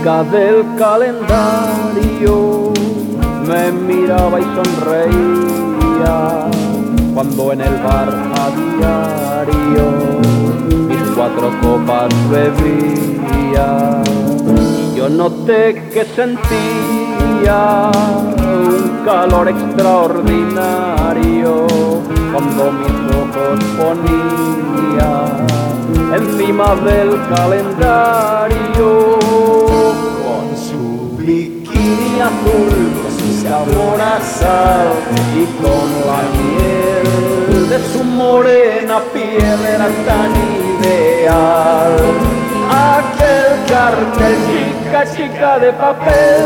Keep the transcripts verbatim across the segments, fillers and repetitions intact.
chica del calendario me miraba y sonreía cuando en el bar a diario mis cuatro copas bebía. Y yo noté que sentía un calor extraordinario cuando mis ojos ponía encima del calendario. Con su bikini azul, con su sabor a sal y con la miel de su morena piel era tan ideal. Aquel cartel, chica, chica de papel,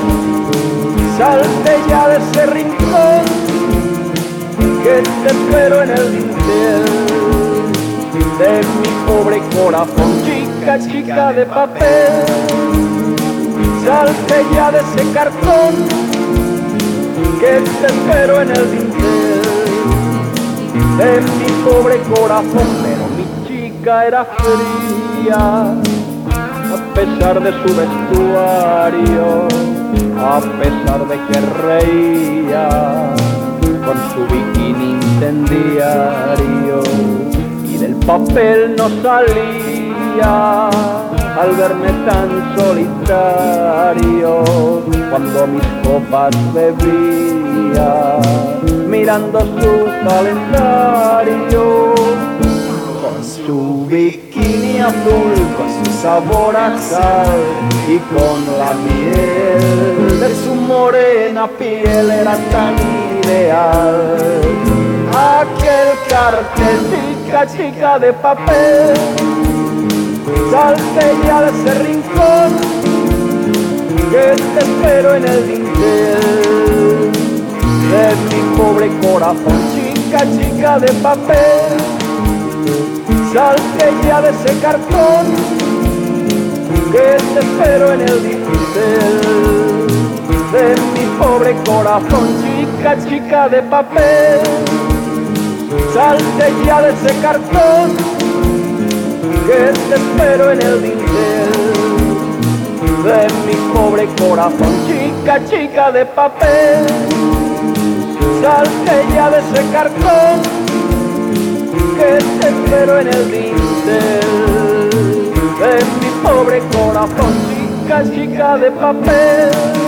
salte ya de ese rincón que te espero en el dintel de mi pobre corazón. Chica, chica de papel, salte ya de ese cartón que te espero en el dintel de mi pobre corazón. Pero mi chica era fría a pesar de su vestuario, a pesar de que reía con su bikini incendiario, y del papel no salía al verme tan solitario cuando mis copas bebía mirando su calendario. Con su bikini azul, con su sabor a sal y con la miel de su morena piel era tan ideal. Aquel cartel, chica, chica de papel, salte ya de ese rincón que te espero en el dintel de mi pobre corazón. Chica, chica de papel, salte ya de ese cartón que te espero en el dintel de mi pobre corazón. Chica, chica de papel, salte ya de ese cartón que te espero en el dintel de mi pobre corazón. Chica, chica de papel, salte ya de ese cartón que te espero en el dintel de mi pobre corazón. Chica, chica de papel.